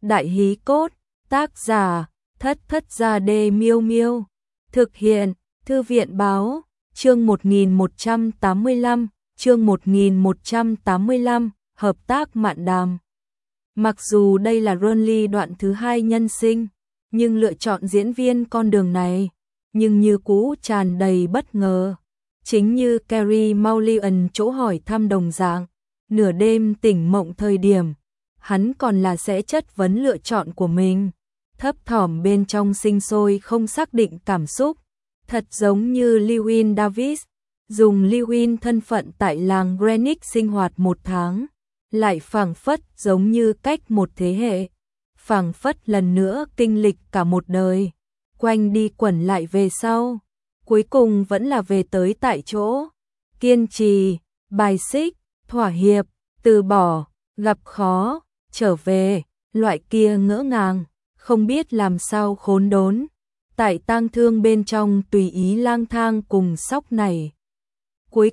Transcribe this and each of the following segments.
Đại hí cốt, tác giả, Thất Thất Gia Đê Miêu Miêu. Thực hiện, Thư viện báo, chương 1185, chương 1185, hợp tác mạn đàm. Mặc dù đây là Renly đoạn thứ 2 nhân sinh, nhưng lựa chọn diễn viên con đường này, nhưng như cũ tràn đầy bất ngờ. Chính như Carey Mulligan chỗ hỏi thăm đồng dạng, nửa đêm tỉnh mộng thời điểm, hắn còn là sẽ chất vấn lựa chọn của mình, thấp thỏm bên trong sinh sôi không xác định cảm xúc, thật giống như Llewyn Davis, dùng Llewyn thân phận tại làng Greenwich sinh hoạt 1 tháng, lại phảng phất giống như cách một thế hệ, phảng phất lần nữa kinh lịch cả một đời, quanh đi quẩn lại về sau, cuối cùng vẫn là về tới tại chỗ, kiên trì, bài xích, thỏa hiệp, từ bỏ, gặp khó, trở về, loại kia ngỡ ngàng, không biết làm sao khốn đốn, tại tang thương bên trong tùy ý lang thang cùng sóc này. Cuối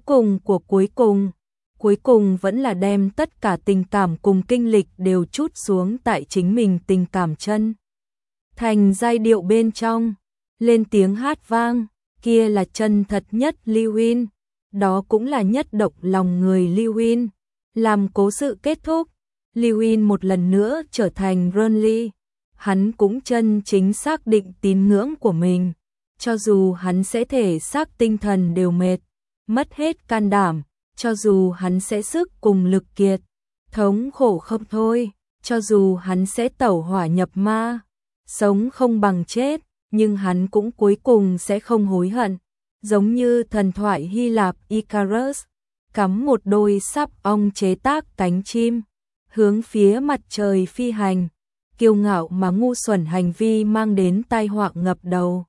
cùng vẫn là đem tất cả tình cảm cùng kinh lịch đều trút xuống tại chính mình tình cảm chân. Thành giai điệu bên trong, lên tiếng hát vang, kia là chân thật nhất Llewyn, đó cũng là nhất động lòng người Llewyn. Làm cố sự kết thúc, Llewyn một lần nữa trở thành Renly. Hắn cũng chân chính xác định tín ngưỡng của mình, cho dù hắn sẽ thể xác tinh thần đều mệt, mất hết can đảm, cho dù hắn sẽ sức cùng lực kiệt, thống khổ không thôi, cho dù hắn sẽ tẩu hỏa nhập ma, sống không bằng chết, nhưng hắn cũng cuối cùng sẽ không hối hận, giống như thần thoại Hy Lạp Icarus, cắm một đôi sáp ong chế tác cánh chim, hướng phía mặt trời phi hành, kiêu ngạo mà ngu xuẩn hành vi mang đến tai họa ngập đầu.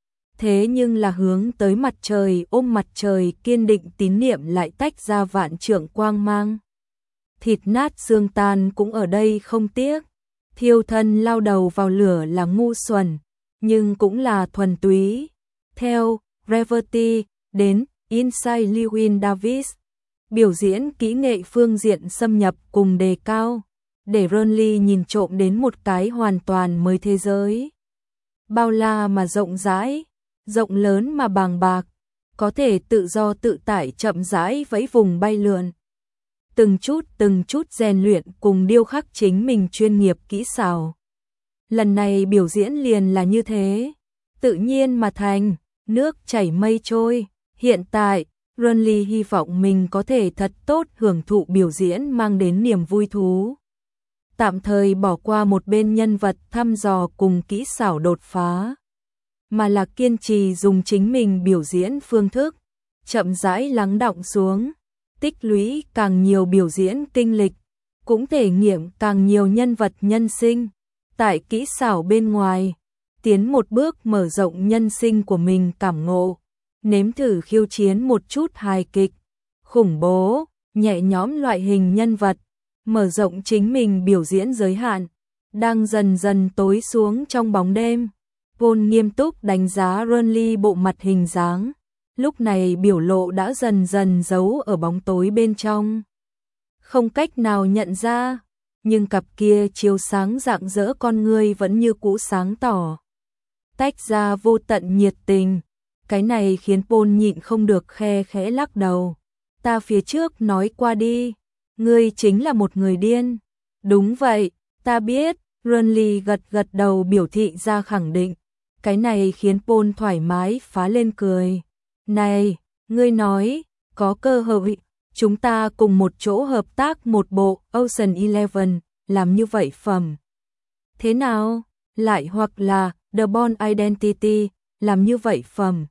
Thế nhưng là hướng tới mặt trời, ôm mặt trời, kiên định tín niệm lại tách ra vạn trượng quang mang. Thịt nát xương tan cũng ở đây không tiếc, thiêu thân lao đầu vào lửa là ngu xuẩn, nhưng cũng là thuần túy. Theo Reverty đến Inside Llewyn Davis, biểu diễn kỹ nghệ phương diện xâm nhập cùng đề cao, để Renly nhìn trộm đến một cái hoàn toàn mới thế giới. Bao la mà rộng rãi, rộng lớn mà bàng bạc, có thể tự do tự tại chậm rãi vẫy vùng bay lượn. Từng chút rèn luyện cùng điêu khắc chính mình chuyên nghiệp kỹ xảo. Lần này biểu diễn liền là như thế, tự nhiên mà thành, nước chảy mây trôi. Hiện tại, Renly hy vọng mình có thể thật tốt hưởng thụ biểu diễn mang đến niềm vui thú. Tạm thời bỏ qua một bên nhân vật thăm dò cùng kỹ xảo đột phá, mà là kiên trì dùng chính mình biểu diễn phương thức, chậm rãi lắng đọng xuống, tích lũy càng nhiều biểu diễn kinh lịch, cũng thể nghiệm càng nhiều nhân vật nhân sinh, tại kỹ xảo bên ngoài, tiến một bước mở rộng nhân sinh của mình cảm ngộ, nếm thử khiêu chiến một chút hài kịch, khủng bố, nhẹ nhõm loại hình nhân vật, mở rộng chính mình biểu diễn giới hạn, đang dần dần tối xuống trong bóng đêm. Paul nghiêm túc đánh giá Renly bộ mặt hình dáng, lúc này biểu lộ đã dần dần giấu ở bóng tối bên trong. Không cách nào nhận ra, nhưng cặp kia chiếu sáng rạng rỡ con ngươi vẫn như cũ sáng tỏ. Tách ra vô tận nhiệt tình, cái này khiến Paul nhịn không được khe khẽ lắc đầu. Ta phía trước nói qua đi, ngươi chính là một người điên. Đúng vậy, ta biết, Renly gật đầu biểu thị ra khẳng định. Cái này khiến Paul thoải mái phá lên cười. Này, ngươi nói, có cơ hội, chúng ta cùng một chỗ hợp tác một bộ Ocean Eleven, làm như vậy phẩm. Thế nào? Lại hoặc là The Bourne Identity, làm như vậy phẩm.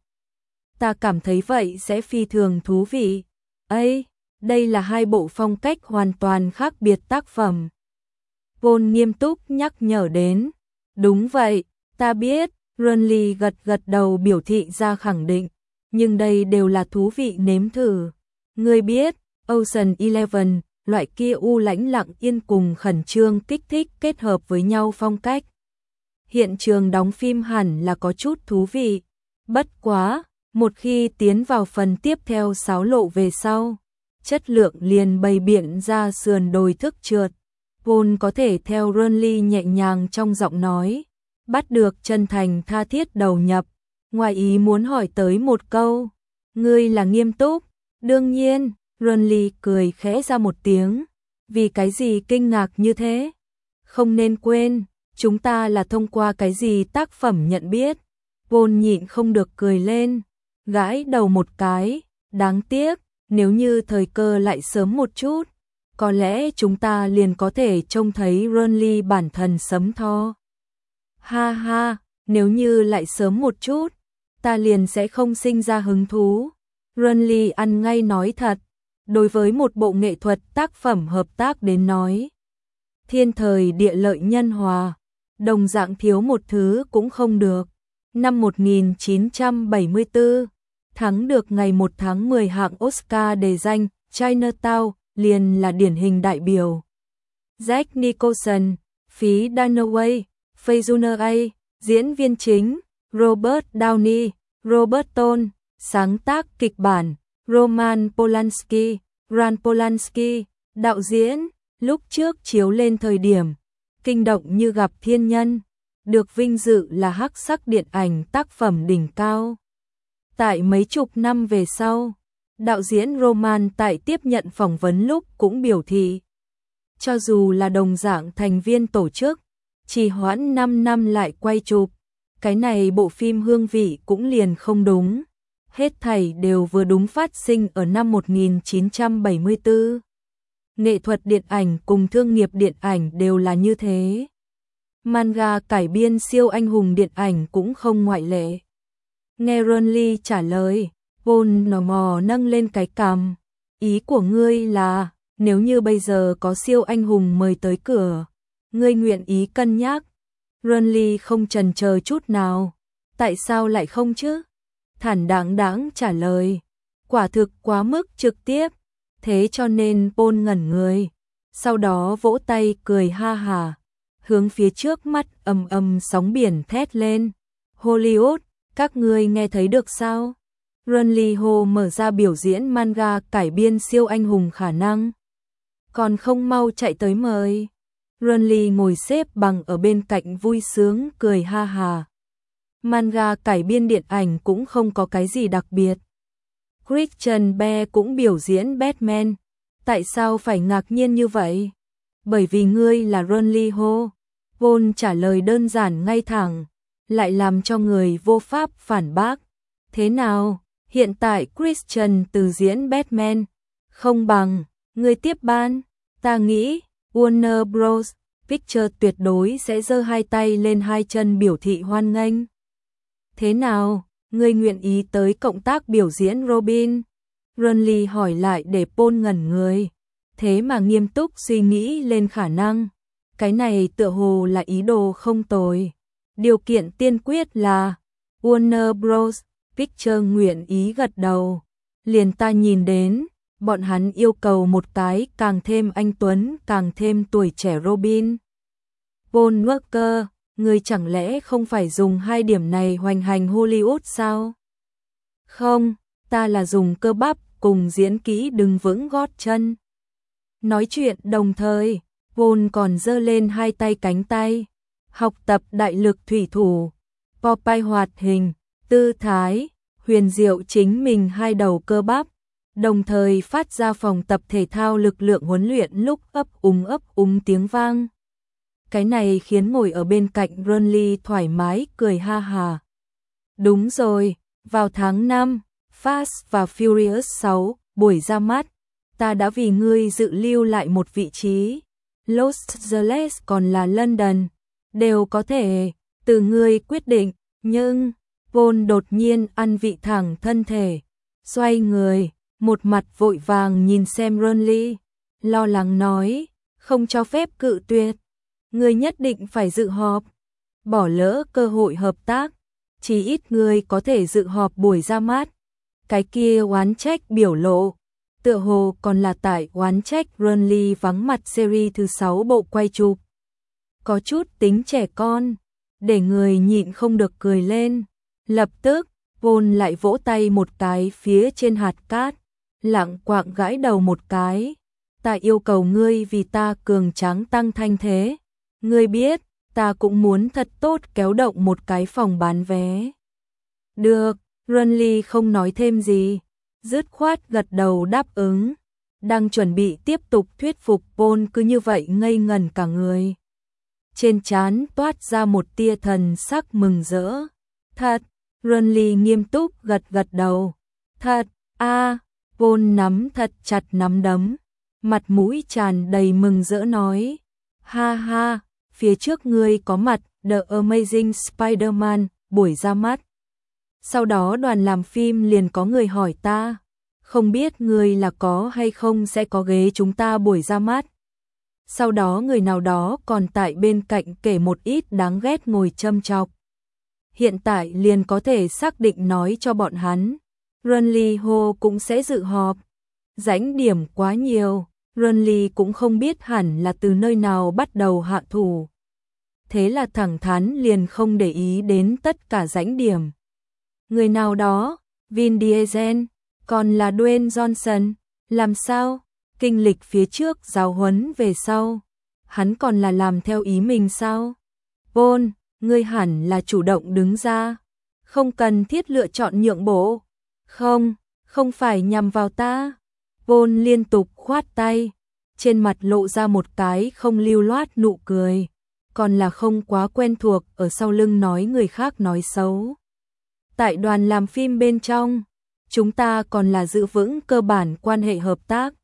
Ta cảm thấy vậy sẽ phi thường thú vị. Ây, đây là 2 bộ phong cách hoàn toàn khác biệt tác phẩm. Paul nghiêm túc nhắc nhở đến. Đúng vậy, ta biết. Renly gật đầu biểu thị ra khẳng định, nhưng đây đều là thú vị nếm thử. Ngươi biết, Ocean Eleven, loại kia u lãnh lặng yên cùng khẩn trương kích thích kết hợp với nhau phong cách. Hiện trường đóng phim hẳn là có chút thú vị. Bất quá, một khi tiến vào phần tiếp theo xáo lộ về sau, chất lượng liền bày biện ra sườn đồi thức trượt. Paul có thể theo Renly nhẹ nhàng trong giọng nói, bắt được chân thành tha thiết đầu nhập, ngoài ý muốn hỏi tới một câu, ngươi là nghiêm túc? Đương nhiên, Renly cười khẽ ra một tiếng, vì cái gì kinh ngạc như thế? Không nên quên, chúng ta là thông qua cái gì tác phẩm nhận biết. Paul nhịn không được cười lên, gãi đầu một cái, đáng tiếc, nếu như thời cơ lại sớm một chút, có lẽ chúng ta liền có thể trông thấy Renly bản thân sấm tho. Ha ha, nếu như lại sớm một chút, ta liền sẽ không sinh ra hứng thú. Renly ăn ngay nói thật, đối với một bộ nghệ thuật tác phẩm hợp tác đến nói, thiên thời địa lợi nhân hòa, đồng dạng thiếu một thứ cũng không được. Năm 1974, thắng được ngày 1 tháng 10 hạng Oscar đề danh Chinatown, liền là điển hình đại biểu. Jack Nicholson, phí Dunaway, Faye Dunaway, diễn viên chính, Robert Downey, Robert Toll, sáng tác kịch bản, Roman Polanski, đạo diễn, lúc trước chiếu lên thời điểm, kinh động như gặp thiên nhân, được vinh dự là hắc sắc điện ảnh tác phẩm đỉnh cao. Tại mấy chục năm về sau, đạo diễn Roman tại tiếp nhận phỏng vấn lúc cũng biểu thị, cho dù là đồng dạng thành viên tổ chức, trì hoãn 5 năm lại quay chụp, cái này bộ phim hương vị cũng liền không đúng. Hết thảy đều vừa đúng phát sinh ở năm 1974. Nghệ thuật điện ảnh cùng thương nghiệp điện ảnh đều là như thế. Manga cải biên siêu anh hùng điện ảnh cũng không ngoại lệ. Nghe Renly trả lời, Paul nò mò nâng lên cái cằm. Ý của ngươi là, nếu như bây giờ có siêu anh hùng mời tới cửa, ngươi nguyện ý cân nhắc. Renly không chần chờ chút nào. Tại sao lại không chứ? Thản đáng trả lời. Quả thực quá mức trực tiếp. Thế cho nên Paul ngẩn người. Sau đó vỗ tay cười ha hà. Hướng phía trước mắt ầm sóng biển thét lên. Hollywood, các ngươi nghe thấy được sao? Renly Ho mở ra biểu diễn manga cải biên siêu anh hùng khả năng. Còn không mau chạy tới mời. Renly ngồi xếp bằng ở bên cạnh vui sướng cười ha hà. Manga cải biên điện ảnh cũng không có cái gì đặc biệt. Christian Bale cũng biểu diễn Batman. Tại sao phải ngạc nhiên như vậy? Bởi vì ngươi là Renly Ho. Paul trả lời đơn giản ngay thẳng, lại làm cho người vô pháp phản bác. Thế nào? Hiện tại Christian từ diễn Batman không bằng người tiếp ban. Ta nghĩ Warner Bros. Pictures tuyệt đối sẽ giơ hai tay lên hai chân biểu thị hoan nghênh. Thế nào? Ngươi nguyện ý tới cộng tác biểu diễn Robin? Renly hỏi lại để Paul ngẩn người. Thế mà nghiêm túc suy nghĩ lên khả năng. Cái này tựa hồ là ý đồ không tồi. Điều kiện tiên quyết là Warner Bros. Pictures nguyện ý gật đầu. Liền ta nhìn đến, bọn hắn yêu cầu một cái càng thêm anh tuấn, càng thêm tuổi trẻ Robin. Paul Walker, người chẳng lẽ không phải dùng hai điểm này hoành hành Hollywood sao? Không, ta là dùng cơ bắp cùng diễn kỹ đứng vững gót chân. Nói chuyện đồng thời, Paul còn giơ lên hai tay cánh tay, học tập đại lực thủy thủ, Popeye hoạt hình, tư thái, huyền diệu chính mình hai đầu cơ bắp, đồng thời phát ra phòng tập thể thao lực lượng huấn luyện lúc ấp úng tiếng vang. Cái này khiến ngồi ở bên cạnh Renly thoải mái cười ha hà. Đúng rồi, vào tháng 5, Fast và Furious 6, buổi ra mắt, ta đã vì ngươi dự lưu lại một vị trí. Los Angeles còn là London, đều có thể, từ ngươi quyết định, nhưng Paul đột nhiên ăn vị thẳng thân thể, xoay người, một mặt vội vàng nhìn xem Renly, lo lắng nói, không cho phép cự tuyệt, ngươi nhất định phải dự họp, bỏ lỡ cơ hội hợp tác, chỉ ít ngươi có thể dự họp buổi ra mắt. Cái kia oán trách biểu lộ, tựa hồ còn là tại oán trách Renly vắng mặt series thứ 6 bộ quay chụp. Có chút tính trẻ con, để người nhịn không được cười lên. Lập tức, Paul lại vỗ tay một cái phía trên hạt cát, lặng quạng gãi đầu một cái. ta yêu cầu ngươi vì ta cường tráng tăng thanh thế. Ngươi biết, ta cũng muốn thật tốt kéo động một cái phòng bán vé. Được, Renly không nói thêm gì, dứt khoát gật đầu đáp ứng. Đang chuẩn bị tiếp tục thuyết phục Paul cứ như vậy ngây ngẩn cả người. Trên trán toát ra một tia thần sắc mừng rỡ. Thật, Renly nghiêm túc gật gật đầu. Thật, Paul nắm thật chặt nắm đấm, mặt mũi tràn đầy mừng rỡ nói. Ha ha, phía trước ngươi có mặt The Amazing Spider-Man buổi ra mắt. Sau đó đoàn làm phim liền có người hỏi ta, không biết ngươi là có hay không sẽ có ghế chúng ta buổi ra mắt. Sau đó người nào đó còn tại bên cạnh kể một ít đáng ghét ngồi châm chọc. Hiện tại liền có thể xác định nói cho bọn hắn, Renly Ho cũng sẽ dự họp. Rãnh điểm quá nhiều, Renly cũng không biết hẳn là từ nơi nào bắt đầu hạ thủ. Thế là thẳng thắn liền không để ý đến tất cả rãnh điểm. Người nào đó, Vin Diesel, còn là Dwayne Johnson, làm sao? Kinh lịch phía trước giáo huấn về sau, hắn còn là làm theo ý mình sao? Paul, ngươi hẳn là chủ động đứng ra, không cần thiết lựa chọn nhượng bộ. Không phải nhằm vào ta. Paul liên tục khoát tay, trên mặt lộ ra một cái không lưu loát nụ cười, còn là không quá quen thuộc ở sau lưng nói người khác nói xấu. Tại đoàn làm phim bên trong, chúng ta còn là giữ vững cơ bản quan hệ hợp tác.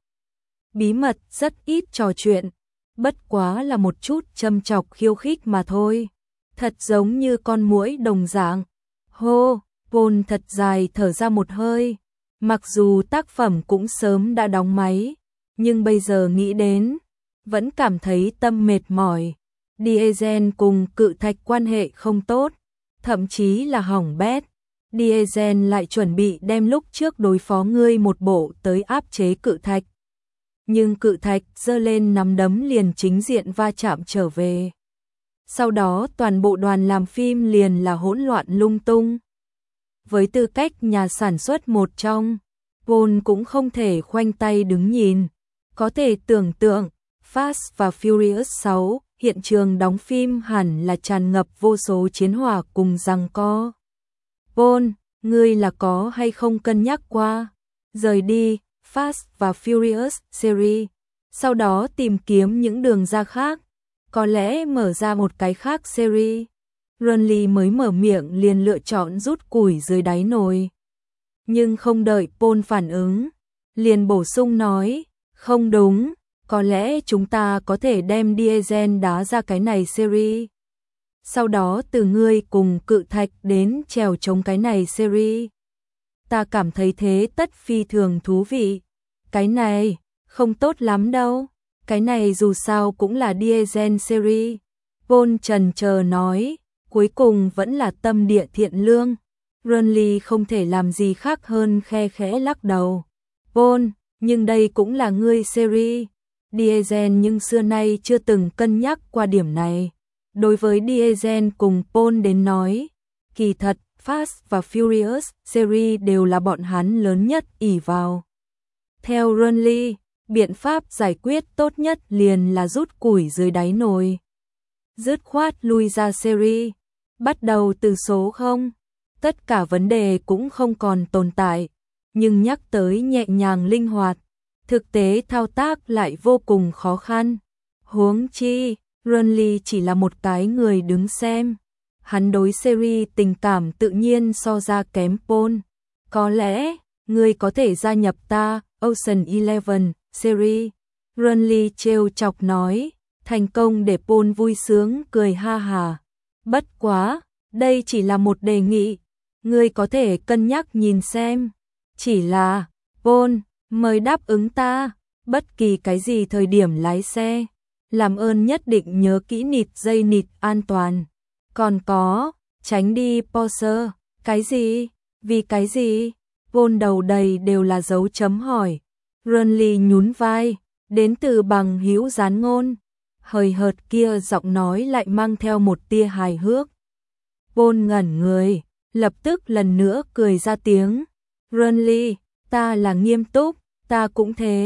Bí mật rất ít trò chuyện, bất quá là một chút châm chọc khiêu khích mà thôi. Thật giống như con muỗi đồng dạng. Hô, Paul thật dài thở ra một hơi. Mặc dù tác phẩm cũng sớm đã đóng máy, nhưng bây giờ nghĩ đến, vẫn cảm thấy tâm mệt mỏi. Diesel cùng Cự Thạch quan hệ không tốt, thậm chí là hỏng bét. Diesel lại chuẩn bị đem lúc trước đối phó ngươi một bộ tới áp chế Cự Thạch. Nhưng Cự Thạch giơ lên nắm đấm liền chính diện va chạm trở về. Sau đó toàn bộ đoàn làm phim liền là hỗn loạn lung tung. Với tư cách nhà sản xuất một trong, Paul cũng không thể khoanh tay đứng nhìn. Có thể tưởng tượng, Fast và Furious 6, hiện trường đóng phim hẳn là tràn ngập vô số chiến hỏa cùng giằng co. Paul, ngươi là có hay không cân nhắc qua rời đi Fast và Furious series, sau đó tìm kiếm những đường ra khác, có lẽ mở ra một cái khác series. Renly mới mở miệng liền lựa chọn rút củi dưới đáy nồi. Nhưng không đợi Paul phản ứng, liền bổ sung nói, không đúng, có lẽ chúng ta có thể đem Diesel đá ra cái này series. Sau đó từ ngươi cùng Cự Thạch đến trèo chống cái này series. Ta cảm thấy thế tất phi thường thú vị. Cái này, không tốt lắm đâu. Cái này dù sao cũng là Diesel series. Paul chần chờ nói, cuối cùng vẫn là tâm địa thiện lương. Renly không thể làm gì khác hơn khe khẽ lắc đầu. Paul, nhưng đây cũng là ngươi series. Diesel nhưng xưa nay chưa từng cân nhắc qua điểm này. Đối với Diesel cùng Paul đến nói, kỳ thật, Fast và Furious series đều là bọn hắn lớn nhất ỷ vào. Theo Renly, biện pháp giải quyết tốt nhất liền là rút củi dưới đáy nồi. Dứt khoát lui ra series, bắt đầu từ số 0. Tất cả vấn đề cũng không còn tồn tại, nhưng nhắc tới nhẹ nhàng linh hoạt, thực tế thao tác lại vô cùng khó khăn. Huống chi, Renly chỉ là một cái người đứng xem. Hắn đối series tình cảm tự nhiên so ra kém Paul. Có lẽ, ngươi có thể gia nhập ta, Ocean Eleven series. Renly trêu chọc nói, thành công để Paul vui sướng cười ha hà. Bất quá, đây chỉ là một đề nghị. Ngươi có thể cân nhắc nhìn xem. Chỉ là, Paul, mời đáp ứng ta, bất kỳ cái gì thời điểm lái xe. Làm ơn nhất định nhớ kỹ nịt dây nịt an toàn. Còn có, tránh đi Porsche. Cái gì? Vì cái gì? Paul đầu đầy đều là dấu chấm hỏi. Renly nhún vai, đến từ bằng hữu gián ngôn. Hời hợt kia giọng nói lại mang theo một tia hài hước. Paul ngẩn người, lập tức lần nữa cười ra tiếng. Renly, ta là nghiêm túc, ta cũng thế.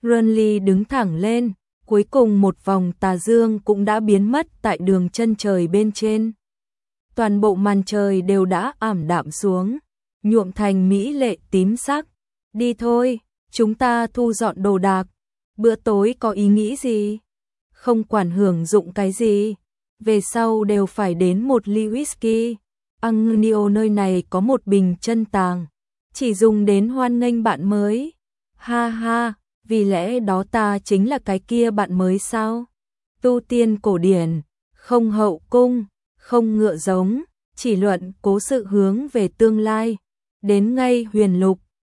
Renly đứng thẳng lên, cuối cùng một vòng tà dương cũng đã biến mất tại đường chân trời bên trên. Toàn bộ màn trời đều đã ảm đạm xuống, nhuộm thành mỹ lệ tím sắc. Đi thôi, chúng ta thu dọn đồ đạc. Bữa tối có ý nghĩ gì? Không quản hưởng dụng cái gì. Về sau đều phải đến một ly whisky. Angnio nơi này có một bình chân tàng, chỉ dùng đến hoan nghênh bạn mới. Ha ha, vì lẽ đó ta chính là cái kia bạn mới sao? Tu tiên cổ điển, không hậu cung, không ngựa giống, chỉ luận cố sự hướng về tương lai. Đến ngay huyền lục,